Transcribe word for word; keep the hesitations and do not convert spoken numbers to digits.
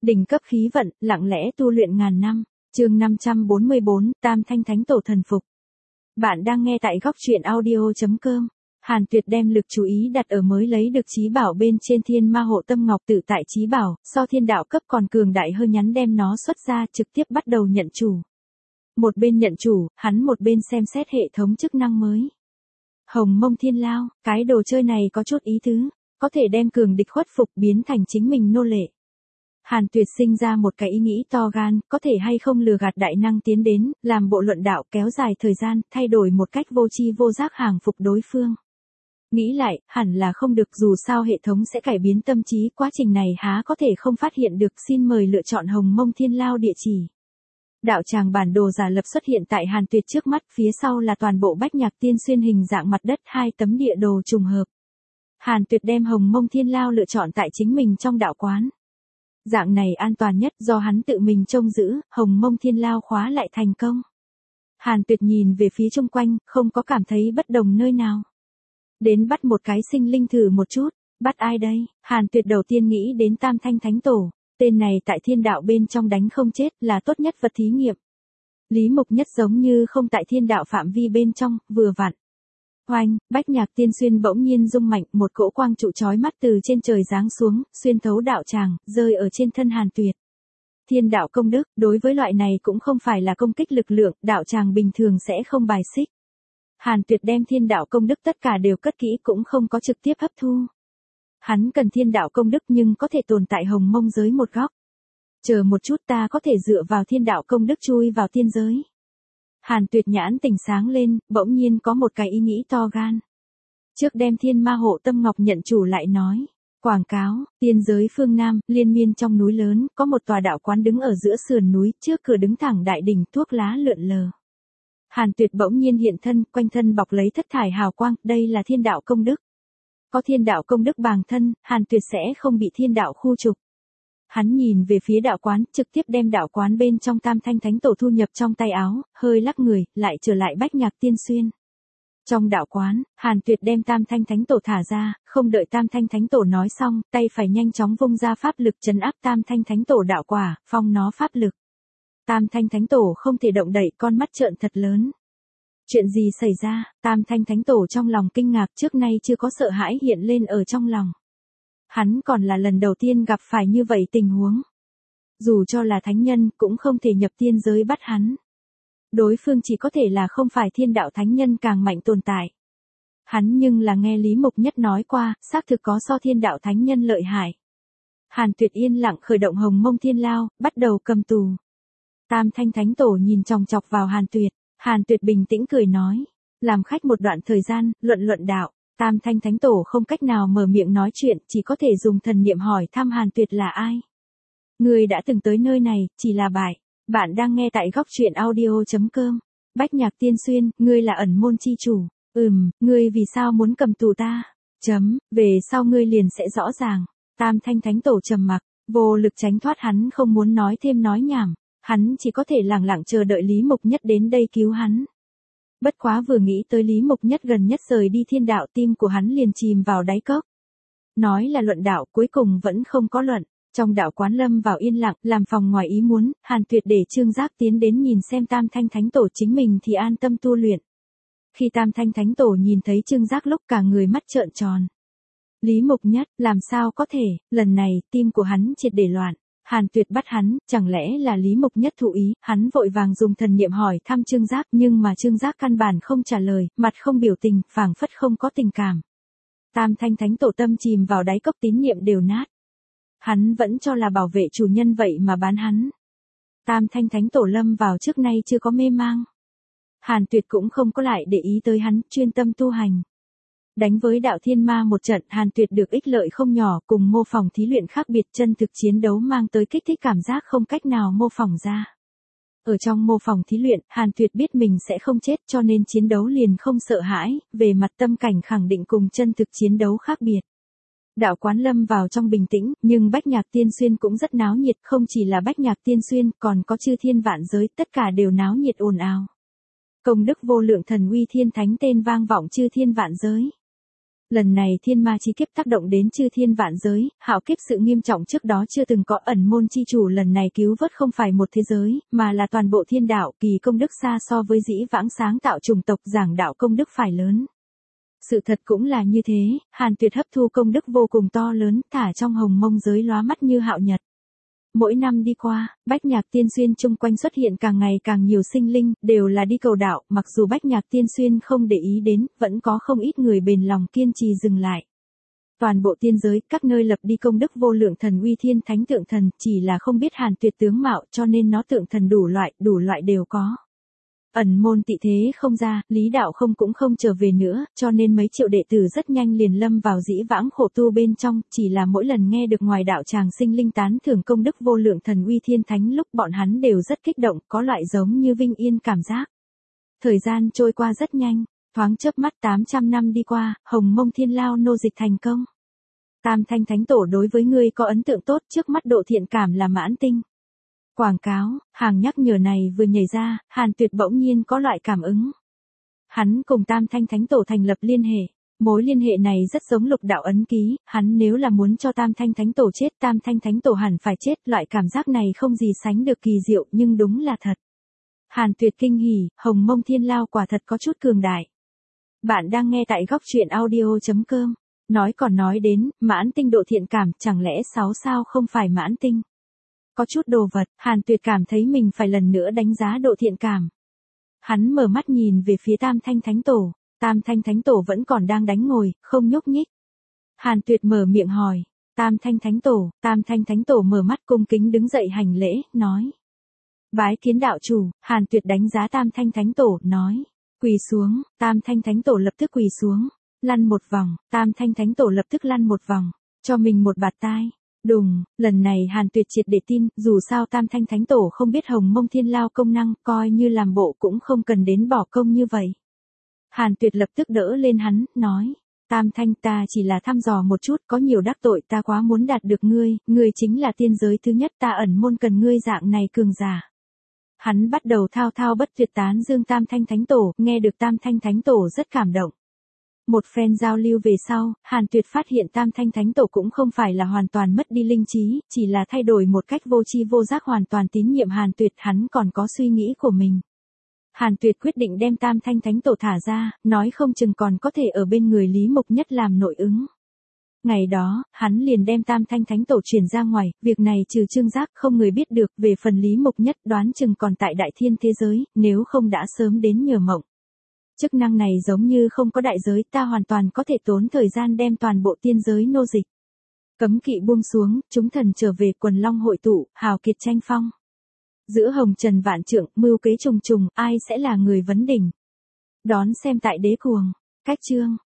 Đỉnh cấp khí vận, lặng lẽ tu luyện ngàn năm. Chương năm trăm bốn mươi bốn, Tam Thanh Thánh Tổ thần phục. Bạn đang nghe tại góc truyện audio chấm com. Hàn Tuyệt đem lực chú ý đặt ở mới lấy được chí bảo bên trên Thiên Ma Hộ Tâm Ngọc Tự tại chí bảo, so thiên đạo cấp còn cường đại hơn, nhắn đem nó xuất ra, trực tiếp bắt đầu nhận chủ. Một bên nhận chủ, hắn một bên xem xét hệ thống chức năng mới. Hồng Mông Thiên Lao, cái đồ chơi này có chút ý tứ, có thể đem cường địch khuất phục biến thành chính mình nô lệ. Hàn Tuyệt sinh ra một cái ý nghĩ to gan, có thể hay không lừa gạt đại năng tiến đến, làm bộ luận đạo kéo dài thời gian, thay đổi một cách vô tri vô giác hàng phục đối phương. Nghĩ lại, hẳn là không được, dù sao hệ thống sẽ cải biến tâm trí, quá trình này há có thể không phát hiện được, xin mời lựa chọn Hồng Mông Thiên Lao địa chỉ. Đạo tràng bản đồ giả lập xuất hiện tại Hàn Tuyệt trước mắt, phía sau là toàn bộ Bách Nhạc Tiên Xuyên hình dạng mặt đất, hai tấm địa đồ trùng hợp. Hàn Tuyệt đem Hồng Mông Thiên Lao lựa chọn tại chính mình trong đạo quán. Dạng này an toàn nhất, do hắn tự mình trông giữ, Hồng Mông Thiên Lao khóa lại thành công. Hàn Tuyệt nhìn về phía chung quanh, không có cảm thấy bất đồng nơi nào. Đến bắt một cái sinh linh thử một chút, bắt ai đây? Hàn Tuyệt đầu tiên nghĩ đến Tam Thanh Thánh Tổ, tên này tại thiên đạo bên trong đánh không chết, là tốt nhất vật thí nghiệm. Lý Mục Nhất giống như không tại thiên đạo phạm vi bên trong, vừa vặn. Oanh, Bách Nhạc Tiên Xuyên bỗng nhiên rung mạnh, một cỗ quang trụ chói mắt từ trên trời giáng xuống, xuyên thấu đạo tràng, rơi ở trên thân Hàn Tuyệt. Thiên đạo công đức, đối với loại này cũng không phải là công kích lực lượng, đạo tràng bình thường sẽ không bài xích. Hàn Tuyệt đem thiên đạo công đức tất cả đều cất kỹ, cũng không có trực tiếp hấp thu. Hắn cần thiên đạo công đức nhưng có thể tồn tại Hồng Mông giới một góc. Chờ một chút, ta có thể dựa vào thiên đạo công đức chui vào tiên giới. Hàn Tuyệt nhãn tỉnh sáng lên, bỗng nhiên có một cái ý nghĩ to gan. Trước đem Thiên Ma Hộ Tâm Ngọc nhận chủ lại nói. Quảng cáo, tiên giới phương Nam, liên miên trong núi lớn, có một tòa đạo quán đứng ở giữa sườn núi, trước cửa đứng thẳng đại đỉnh, thuốc lá lượn lờ. Hàn Tuyệt bỗng nhiên hiện thân, quanh thân bọc lấy thất thải hào quang, đây là thiên đạo công đức. Có thiên đạo công đức bàng thân, Hàn Tuyệt sẽ không bị thiên đạo khu trục. Hắn nhìn về phía đạo quán, trực tiếp đem đạo quán bên trong Tam Thanh Thánh Tổ thu nhập trong tay áo, hơi lắc người, lại trở lại Bách Nhạc Tiên Xuyên. Trong đạo quán, Hàn Tuyệt đem Tam Thanh Thánh Tổ thả ra, không đợi Tam Thanh Thánh Tổ nói xong, tay phải nhanh chóng vung ra pháp lực trấn áp Tam Thanh Thánh Tổ đạo quả, phong nó pháp lực. Tam Thanh Thánh Tổ không thể động đậy, con mắt trợn thật lớn. Chuyện gì xảy ra? Tam Thanh Thánh Tổ trong lòng kinh ngạc, trước nay chưa có sợ hãi hiện lên ở trong lòng. Hắn còn là lần đầu tiên gặp phải như vậy tình huống. Dù cho là thánh nhân, cũng không thể nhập tiên giới bắt hắn. Đối phương chỉ có thể là không phải thiên đạo thánh nhân càng mạnh tồn tại. Hắn nhưng là nghe Lý Mục Nhất nói qua, xác thực có so thiên đạo thánh nhân lợi hại. Hàn Tuyệt yên lặng khởi động Hồng Mông Thiên Lao, bắt đầu cầm tù. Tam Thanh Thánh Tổ nhìn chòng chọc vào Hàn Tuyệt, Hàn Tuyệt bình tĩnh cười nói. Làm khách một đoạn thời gian, luận luận đạo. Tam Thanh Thánh Tổ không cách nào mở miệng nói chuyện, chỉ có thể dùng thần niệm hỏi thăm Hàn Tuyệt là ai. Người đã từng tới nơi này, chỉ là bại. Bạn đang nghe tại góc truyện audio chấm com. Bách Nhạc Tiên Xuyên, ngươi là ẩn môn chi chủ. Ừm, ngươi vì sao muốn cầm tù ta? Chấm, về sau ngươi liền sẽ rõ ràng. Tam Thanh Thánh Tổ trầm mặc, vô lực tránh thoát, hắn không muốn nói thêm nói nhảm. Hắn chỉ có thể lặng lặng chờ đợi Lý Mục Nhất đến đây cứu hắn. Bất quá vừa nghĩ tới Lý Mục Nhất gần nhất rời đi thiên đạo, tim của hắn liền chìm vào đáy cốc. Nói là luận đạo, cuối cùng vẫn không có luận. Trong đạo quán lâm vào yên lặng, làm phòng ngoài ý muốn, Hàn Tuyệt để Trương Giác tiến đến nhìn xem Tam Thanh Thánh Tổ, chính mình thì an tâm tu luyện. Khi Tam Thanh Thánh Tổ nhìn thấy Trương Giác lúc cả người mắt trợn tròn. Lý Mục Nhất, làm sao có thể, lần này, tim của hắn triệt để loạn. Hàn Tuyệt bắt hắn, chẳng lẽ là Lý Mục Nhất thụ ý, hắn vội vàng dùng thần niệm hỏi thăm Trương Giác, nhưng mà Trương Giác căn bản không trả lời, mặt không biểu tình, phảng phất không có tình cảm. Tam Thanh Thánh Tổ tâm chìm vào đáy cốc, tín niệm đều nát. Hắn vẫn cho là bảo vệ chủ nhân vậy mà bán hắn. Tam Thanh Thánh Tổ lâm vào trước nay chưa có mê mang. Hàn Tuyệt cũng không có lại để ý tới hắn, chuyên tâm tu hành. Đánh với đạo thiên ma một trận, Hàn Tuyệt được ích lợi không nhỏ, cùng mô phỏng thí luyện khác biệt, chân thực chiến đấu mang tới kích thích cảm giác không cách nào mô phỏng ra. Ở trong mô phỏng thí luyện, Hàn Tuyệt biết mình sẽ không chết, cho nên chiến đấu liền không sợ hãi, về mặt tâm cảnh khẳng định cùng chân thực chiến đấu khác biệt. Đạo quán lâm vào trong bình tĩnh, nhưng Bách Nhạc Tiên Xuyên cũng rất náo nhiệt, không chỉ là Bách Nhạc Tiên Xuyên, còn có chư thiên vạn giới, tất cả đều náo nhiệt ồn ào. Công đức vô lượng thần uy thiên thánh tên vang vọng chư thiên vạn giới. Lần này thiên ma chi kiếp tác động đến chư thiên vạn giới, hạo kiếp sự nghiêm trọng trước đó chưa từng có. Ẩn môn chi chủ lần này cứu vớt không phải một thế giới, mà là toàn bộ thiên đạo. Kỳ công đức xa so với dĩ vãng sáng tạo chủng tộc, giảng đạo công đức phải lớn. Sự thật cũng là như thế, Hàn Tuyệt hấp thu công đức vô cùng to lớn, thả trong hồng mông giới lóa mắt như hạo nhật. Mỗi năm đi qua, Bách Nhạc Tiên Xuyên chung quanh xuất hiện càng ngày càng nhiều sinh linh, đều là đi cầu đạo. Mặc dù Bách Nhạc Tiên Xuyên không để ý đến, vẫn có không ít người bền lòng kiên trì dừng lại. Toàn bộ tiên giới, các nơi lập đi công đức vô lượng thần uy thiên thánh tượng thần, chỉ là không biết Hàn Tuyệt tướng mạo, cho nên nó tượng thần đủ loại, đủ loại đều có. Ẩn môn tị thế không ra, Lý Đạo không cũng không trở về nữa, cho nên mấy triệu đệ tử rất nhanh liền lâm vào dĩ vãng khổ tu bên trong. Chỉ là mỗi lần nghe được ngoài đạo tràng sinh linh tán thưởng công đức vô lượng thần uy thiên thánh lúc bọn hắn đều rất kích động, có loại giống như vinh yên cảm giác. Thời gian trôi qua rất nhanh, thoáng chớp mắt tám trăm năm đi qua, hồng mông thiên lao nô dịch thành công. Tam Thanh Thánh Tổ đối với ngươi có ấn tượng tốt, trước mắt độ thiện cảm là mãn tinh. Quảng cáo, hàng nhắc nhở này vừa nhảy ra, Hàn Tuyệt bỗng nhiên có loại cảm ứng. Hắn cùng Tam Thanh Thánh Tổ thành lập liên hệ. Mối liên hệ này rất giống lục đạo ấn ký, hắn nếu là muốn cho Tam Thanh Thánh Tổ chết, Tam Thanh Thánh Tổ hẳn phải chết. Loại cảm giác này không gì sánh được kỳ diệu, nhưng đúng là thật. Hàn Tuyệt kinh hỉ, hồng mông thiên lao quả thật có chút cường đại. Bạn đang nghe tại góc truyện audio chấm com. Nói còn nói đến, mãn tinh độ thiện cảm, chẳng lẽ sáu sao không phải mãn tinh? Có chút đồ vật, Hàn Tuyệt cảm thấy mình phải lần nữa đánh giá độ thiện cảm. Hắn mở mắt nhìn về phía Tam Thanh Thánh Tổ, Tam Thanh Thánh Tổ vẫn còn đang đánh ngồi, không nhúc nhích. Hàn Tuyệt mở miệng hỏi, Tam Thanh Thánh Tổ, Tam Thanh Thánh Tổ mở mắt cung kính đứng dậy hành lễ, nói. Bái kiến đạo chủ. Hàn Tuyệt đánh giá Tam Thanh Thánh Tổ, nói. Quỳ xuống. Tam Thanh Thánh Tổ lập tức quỳ xuống. Lăn một vòng. Tam Thanh Thánh Tổ lập tức lăn một vòng. Cho mình một bạt tai. Đùng, lần này Hàn Tuyệt triệt để tin, dù sao Tam Thanh Thánh Tổ không biết hồng mông thiên lao công năng, coi như làm bộ cũng không cần đến bỏ công như vậy. Hàn Tuyệt lập tức đỡ lên hắn, nói. Tam Thanh, ta chỉ là thăm dò một chút, có nhiều đắc tội, ta quá muốn đạt được ngươi, ngươi chính là tiên giới thứ nhất, ta ẩn môn cần ngươi dạng này cường giả. Hắn bắt đầu thao thao bất tuyệt tán dương Tam Thanh Thánh Tổ, nghe được Tam Thanh Thánh Tổ rất cảm động. Một phen giao lưu về sau, Hàn Tuyệt phát hiện Tam Thanh Thánh Tổ cũng không phải là hoàn toàn mất đi linh trí, chỉ là thay đổi một cách vô tri vô giác hoàn toàn tín nhiệm Hàn Tuyệt, hắn còn có suy nghĩ của mình. Hàn Tuyệt quyết định đem Tam Thanh Thánh Tổ thả ra, nói không chừng còn có thể ở bên người Lý Mục Nhất làm nội ứng. Ngày đó, hắn liền đem Tam Thanh Thánh Tổ chuyển ra ngoài, việc này trừ Trương Giác không người biết được, về phần Lý Mục Nhất đoán chừng còn tại đại thiên thế giới, nếu không đã sớm đến nhờ mộng. Chức năng này giống như không có đại giới, ta hoàn toàn có thể tốn thời gian đem toàn bộ tiên giới nô dịch. Cấm kỵ buông xuống, chúng thần trở về, quần long hội tụ, hào kiệt tranh phong. Giữa hồng trần vạn trượng, mưu kế trùng trùng, ai sẽ là người vấn đỉnh? Đón xem tại Đế Cuồng. Cách chương.